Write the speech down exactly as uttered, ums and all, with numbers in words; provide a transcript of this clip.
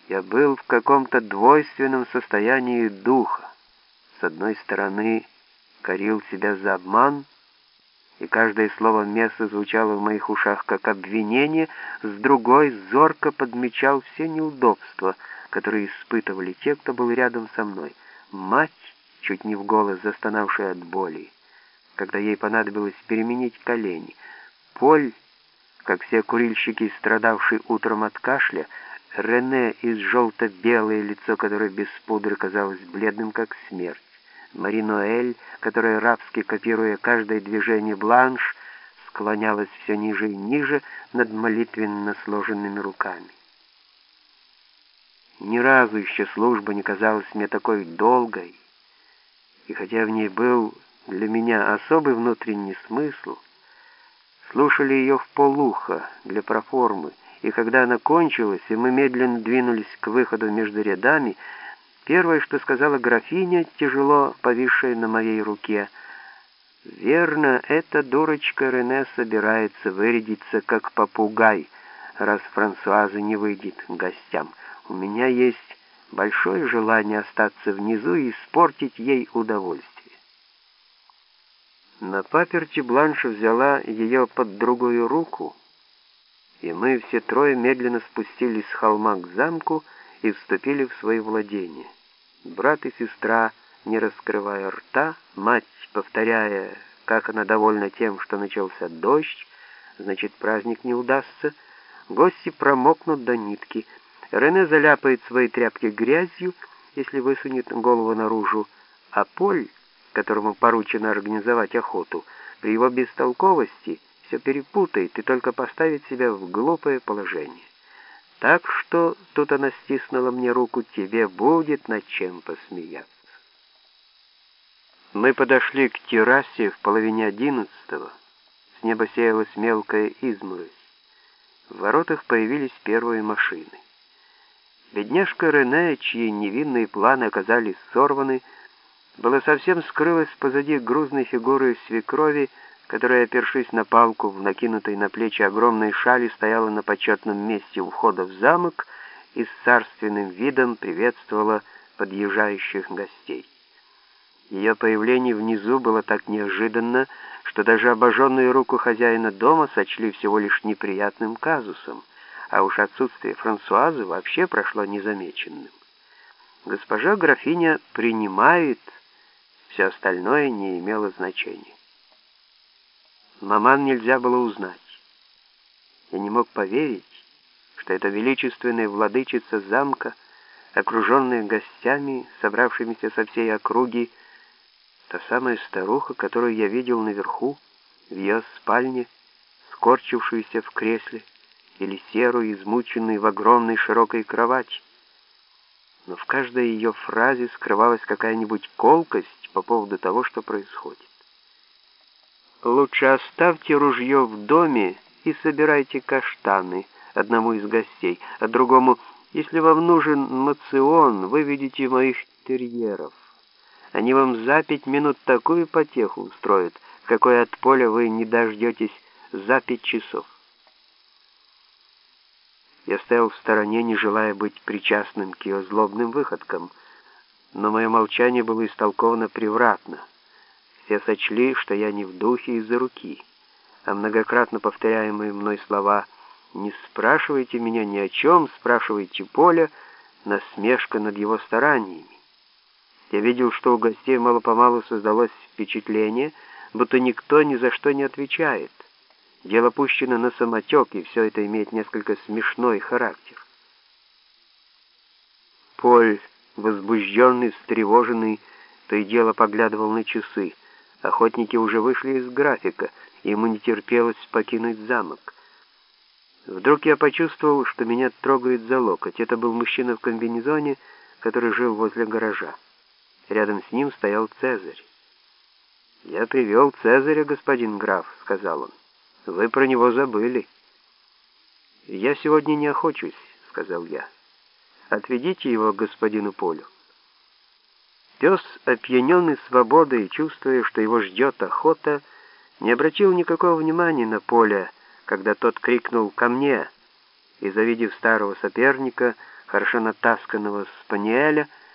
Я был в каком-то двойственном состоянии духа. С одной стороны, корил себя за обман, и каждое слово места звучало в моих ушах как обвинение, с другой зорко подмечал все неудобства, которые испытывали те, кто был рядом со мной. Мать, чуть не в голос застонавшая от боли, когда ей понадобилось переменить колени. Поль, как все курильщики, страдавший утром от кашля. Рене, из желто-белое лицо, которое без пудры казалось бледным, как смерть. Мари Ноэль, которая, рабски копируя каждое движение Бланш, склонялась все ниже и ниже над молитвенно сложенными руками. Ни разу еще служба не казалась мне такой долгой, и хотя в ней был для меня особый внутренний смысл, слушали ее вполуха для проформы, и когда она кончилась, и мы медленно двинулись к выходу между рядами, первое, что сказала графиня, тяжело повисшая на моей руке: «Верно, эта дурочка Рене собирается вырядиться как попугай, раз Франсуаза не выйдет к гостям. У меня есть большое желание остаться внизу и испортить ей удовольствие». На паперти Бланш взяла ее под другую руку, и мы все трое медленно спустились с холма к замку и вступили в свои владения. Брат и сестра, не раскрывая рта, мать, повторяя, как она довольна тем, что начался дождь, значит, праздник не удастся, гости промокнут до нитки, Рене заляпает свои тряпки грязью, если высунет голову наружу, а Поль, которому поручено организовать охоту, при его бестолковости все перепутает и только поставит себя в глупое положение. Так что, тут она стиснула мне руку, тебе будет над чем посмеяться. Мы подошли к террасе в половине одиннадцатого. С неба сеялась мелкая изморозь. В воротах появились первые машины. Бедняжка Рене, чьи невинные планы оказались сорваны, была совсем скрылась позади грузной фигуры свекрови, которая, опершись на палку в накинутой на плечи огромной шали, стояла на почетном месте у входа в замок и с царственным видом приветствовала подъезжающих гостей. Ее появление внизу было так неожиданно, что даже обожженную руку хозяина дома сочли всего лишь неприятным казусом, а уж отсутствие Франсуазы вообще прошло незамеченным. Госпожа графиня принимает, все остальное не имело значения. Маман нельзя было узнать. Я не мог поверить, что эта величественная владычица замка, окруженная гостями, собравшимися со всей округи, та самая старуха, которую я видел наверху, в ее спальне, скорчившуюся в кресле, или серую, измученную в огромной широкой кровати. Но в каждой ее фразе скрывалась какая-нибудь колкость по поводу того, что происходит. «Лучше оставьте ружье в доме и собирайте каштаны», одному из гостей, а другому: «Если вам нужен моцион, выведите моих терьеров. Они вам за пять минут такую потеху устроят, какой от поля вы не дождетесь за пять часов». Я стоял в стороне, не желая быть причастным к ее злобным выходкам, но мое молчание было истолковано превратно. Все сочли, что я не в духе из-за руки, а многократно повторяемые мной слова «не спрашивайте меня ни о чем, спрашивайте Поля» насмешка над его стараниями. Я видел, что у гостей мало-помалу создалось впечатление, будто никто ни за что не отвечает. Дело пущено на самотек, и все это имеет несколько смешной характер. Поль, возбужденный, встревоженный, то и дело поглядывал на часы. Охотники уже вышли из графика, и ему не терпелось покинуть замок. Вдруг я почувствовал, что меня трогают за локоть. Это был мужчина в комбинезоне, который жил возле гаража. Рядом с ним стоял Цезарь. «Я привел Цезаря, господин граф», — сказал он. «Вы про него забыли». «Я сегодня не охочусь», — сказал я. «Отведите его к господину Полю». Пес, опьяненный свободой, чувствуя, что его ждет охота, не обратил никакого внимания на Поля, когда тот крикнул «ко мне», и, завидев старого соперника, хорошо натасканного спаниеля,